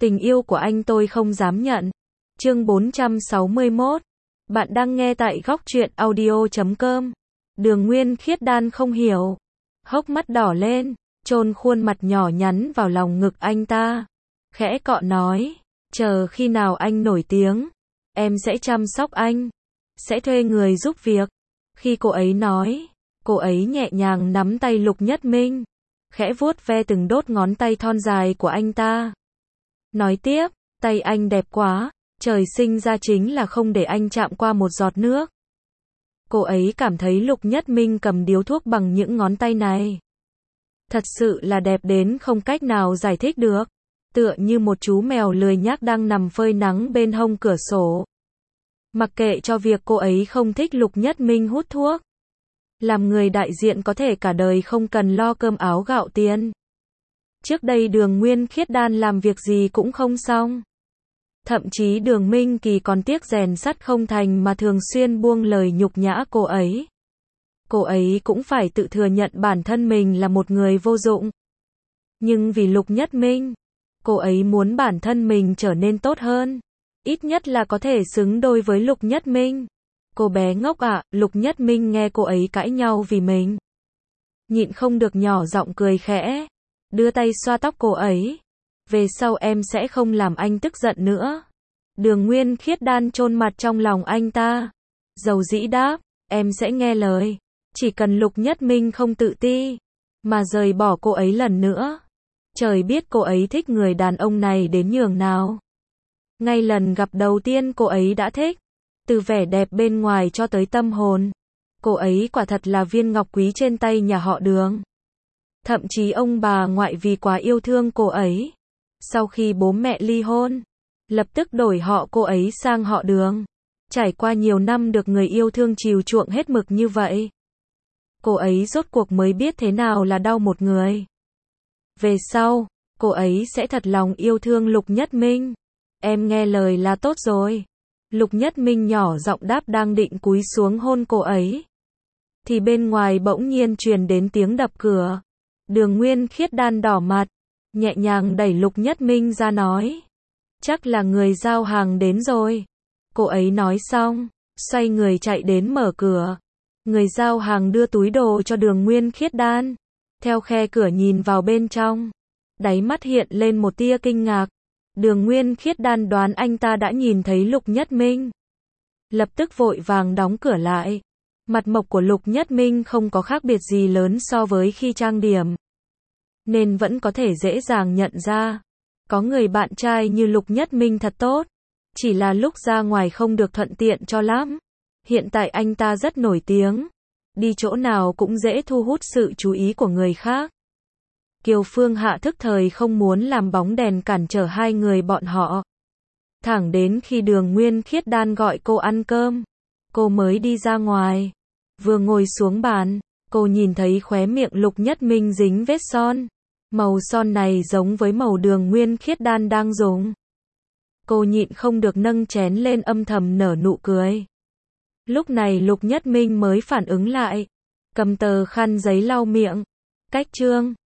Tình yêu của anh tôi không dám nhận. Chương 461. Bạn đang nghe tại góc truyện audio.com. Đường Nguyên Khiết Đan không hiểu. Hốc mắt đỏ lên, chôn khuôn mặt nhỏ nhắn vào lòng ngực anh ta. Khẽ cọ nói, chờ khi nào anh nổi tiếng, em sẽ chăm sóc anh. Sẽ thuê người giúp việc. Khi cô ấy nói, cô ấy nhẹ nhàng nắm tay Lục Nhất Minh, khẽ vuốt ve từng đốt ngón tay thon dài của anh ta. Nói tiếp, tay anh đẹp quá, trời sinh ra chính là không để anh chạm qua một giọt nước. Cô ấy cảm thấy Lục Nhất Minh cầm điếu thuốc bằng những ngón tay này thật sự là đẹp đến không cách nào giải thích được, tựa như một chú mèo lười nhác đang nằm phơi nắng bên hông cửa sổ. Mặc kệ cho việc cô ấy không thích Lục Nhất Minh hút thuốc, làm người đại diện có thể cả đời không cần lo cơm áo gạo tiền. Trước đây Đường Nguyên Khiết Đan làm việc gì cũng không xong. Thậm chí Đường Minh Kỳ còn tiếc rèn sắt không thành mà thường xuyên buông lời nhục nhã cô ấy. Cô ấy cũng phải tự thừa nhận bản thân mình là một người vô dụng. Nhưng vì Lục Nhất Minh, cô ấy muốn bản thân mình trở nên tốt hơn. Ít nhất là có thể xứng đôi với Lục Nhất Minh. Cô bé ngốc ạ, Lục Nhất Minh nghe cô ấy cãi nhau vì mình, nhịn không được nhỏ giọng cười khẽ, đưa tay xoa tóc cô ấy. Về sau em sẽ không làm anh tức giận nữa. Đường Nguyên Khiết Đan chôn mặt trong lòng anh ta, dầu dĩ đáp, em sẽ nghe lời. Chỉ cần Lục Nhất Minh không tự ti mà rời bỏ cô ấy lần nữa. Trời biết cô ấy thích người đàn ông này đến nhường nào. Ngay lần gặp đầu tiên cô ấy đã thích. Từ vẻ đẹp bên ngoài cho tới tâm hồn, cô ấy quả thật là viên ngọc quý trên tay nhà họ Đường. Thậm chí ông bà ngoại vì quá yêu thương cô ấy, sau khi bố mẹ ly hôn, lập tức đổi họ cô ấy sang họ Đường. Trải qua nhiều năm được người yêu thương chiều chuộng hết mực như vậy, cô ấy rốt cuộc mới biết thế nào là đau một người. Về sau, cô ấy sẽ thật lòng yêu thương Lục Nhất Minh. Em nghe lời là tốt rồi. Lục Nhất Minh nhỏ giọng đáp, đang định cúi xuống hôn cô ấy, thì bên ngoài bỗng nhiên truyền đến tiếng đập cửa. Đường Nguyên Khiết Đan đỏ mặt, nhẹ nhàng đẩy Lục Nhất Minh ra nói, chắc là người giao hàng đến rồi. Cô ấy nói xong, xoay người chạy đến mở cửa. Người giao hàng đưa túi đồ cho Đường Nguyên Khiết Đan, theo khe cửa nhìn vào bên trong, đáy mắt hiện lên một tia kinh ngạc. Đường Nguyên Khiết Đan đoán anh ta đã nhìn thấy Lục Nhất Minh, lập tức vội vàng đóng cửa lại. Mặt mộc của Lục Nhất Minh không có khác biệt gì lớn so với khi trang điểm, nên vẫn có thể dễ dàng nhận ra. Có người bạn trai như Lục Nhất Minh thật tốt, chỉ là lúc ra ngoài không được thuận tiện cho lắm. Hiện tại anh ta rất nổi tiếng, đi chỗ nào cũng dễ thu hút sự chú ý của người khác. Kiều Phương Hạ thức thời không muốn làm bóng đèn cản trở hai người bọn họ. Thẳng đến khi Đường Nguyên Khiết Đan gọi cô ăn cơm, cô mới đi ra ngoài. Vừa ngồi xuống bàn, cô nhìn thấy khóe miệng Lục Nhất Minh dính vết son. Màu son này giống với màu Đường Nguyên Khiết Đan đang dùng. Cô nhịn không được nâng chén lên âm thầm nở nụ cười. Lúc này Lục Nhất Minh mới phản ứng lại, cầm tờ khăn giấy lau miệng. Cách chương